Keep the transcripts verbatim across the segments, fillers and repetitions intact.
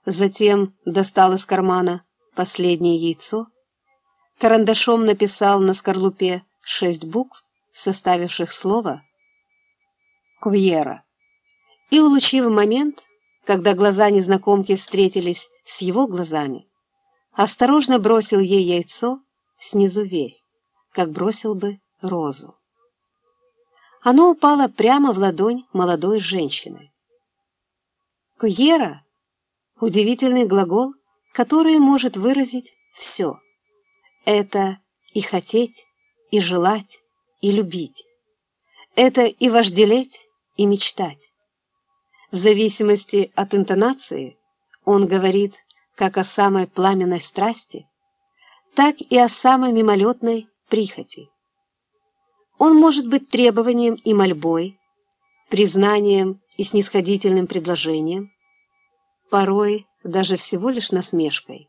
Затем достал из кармана последнее яйцо, карандашом написал на скорлупе шесть букв, составивших слово «Куера», и, улучив момент, когда глаза незнакомки встретились с его глазами, осторожно бросил ей яйцо снизу вверх, как бросил бы розу. Оно упало прямо в ладонь молодой женщины. «Куера» — удивительный глагол, который может выразить все. Это и хотеть, и желать, и любить. Это и вожделеть, и мечтать. В зависимости от интонации он говорит как о самой пламенной страсти, так и о самой мимолетной прихоти. Он может быть требованием и мольбой, признанием и снисходительным предложением, порой даже всего лишь насмешкой.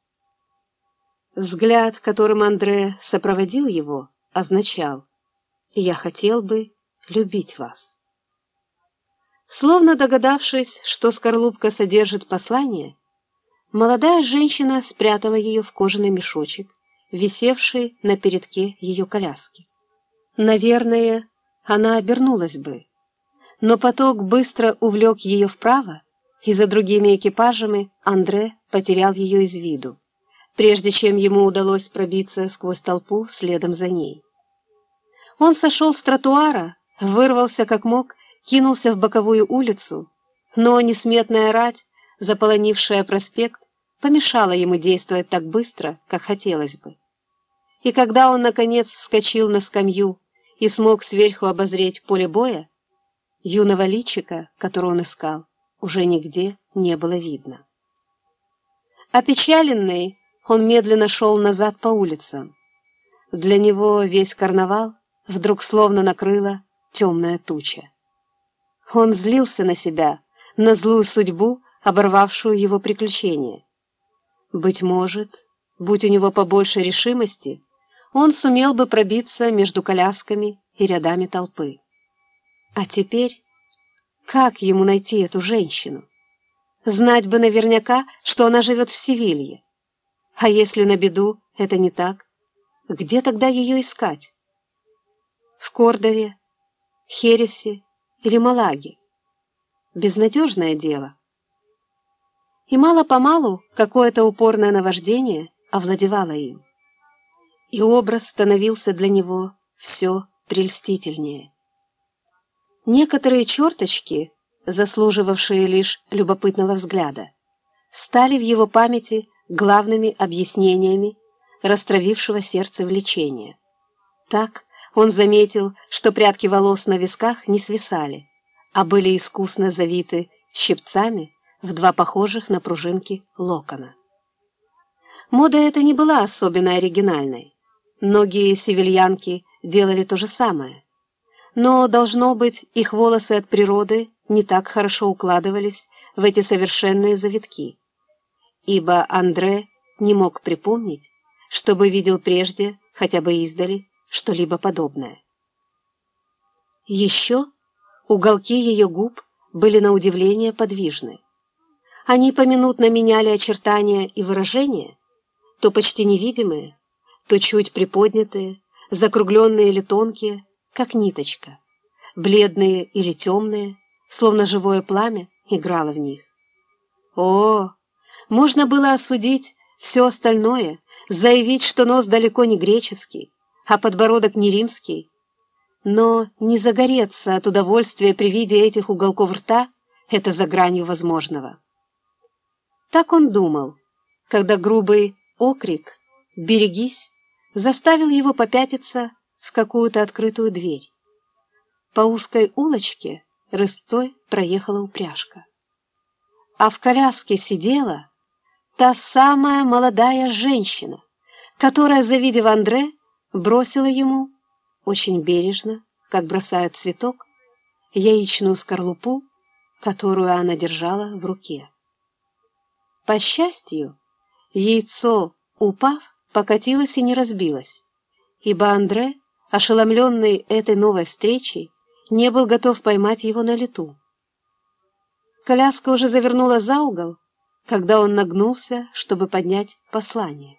Взгляд, которым Андре сопроводил его, означал: «Я хотел бы любить вас». Словно догадавшись, что скорлупка содержит послание, молодая женщина спрятала ее в кожаный мешочек, висевший на передке ее коляски. Наверное, она обернулась бы, но поток быстро увлек ее вправо, и за другими экипажами Андре потерял ее из виду, прежде чем ему удалось пробиться сквозь толпу следом за ней. Он сошел с тротуара, вырвался как мог, кинулся в боковую улицу, но несметная рать, заполонившая проспект, помешала ему действовать так быстро, как хотелось бы. И когда он, наконец, вскочил на скамью и смог сверху обозреть поле боя, юного личика, которого он искал, уже нигде не было видно. Опечаленный, он медленно шел назад по улицам. Для него весь карнавал вдруг словно накрыла темная туча. Он злился на себя, на злую судьбу, оборвавшую его приключения. Быть может, будь у него побольше решимости, он сумел бы пробиться между колясками и рядами толпы. А теперь, как ему найти эту женщину? Знать бы наверняка, что она живет в Севилье. А если на беду это не так, где тогда ее искать? В Кордове, Хересе или Малаге? Безнадежное дело. И мало-помалу какое-то упорное наваждение овладевало им. И образ становился для него все прельстительнее. Некоторые черточки, заслуживавшие лишь любопытного взгляда, стали в его памяти главными объяснениями растравившего сердце влечения. Так он заметил, что прядки волос на висках не свисали, а были искусно завиты щипцами в два похожих на пружинки локона. Мода эта не была особенно оригинальной. Многие севильянки делали то же самое. Но, должно быть, их волосы от природы не так хорошо укладывались в эти совершенные завитки, ибо Андре не мог припомнить, чтобы видел прежде, хотя бы издали, что-либо подобное. Еще уголки ее губ были на удивление подвижны. Они поминутно меняли очертания и выражения, то почти невидимые, то чуть приподнятые, закругленные или тонкие, как ниточка, бледные или темные, словно живое пламя играло в них. О, можно было осудить все остальное, заявить, что нос далеко не греческий, а подбородок не римский, но не загореться от удовольствия при виде этих уголков рта — это за гранью возможного. Так он думал, когда грубый окрик «Берегись!» заставил его попятиться в какую-то открытую дверь. По узкой улочке рысцой проехала упряжка. А в коляске сидела та самая молодая женщина, которая, завидев Андре, бросила ему, очень бережно, как бросают цветок, яичную скорлупу, которую она держала в руке. По счастью, яйцо, упав, покатилось и не разбилось, ибо Андре, ошеломленный этой новой встречей, не был готов поймать его на лету. Коляска уже завернула за угол, когда он нагнулся, чтобы поднять послание.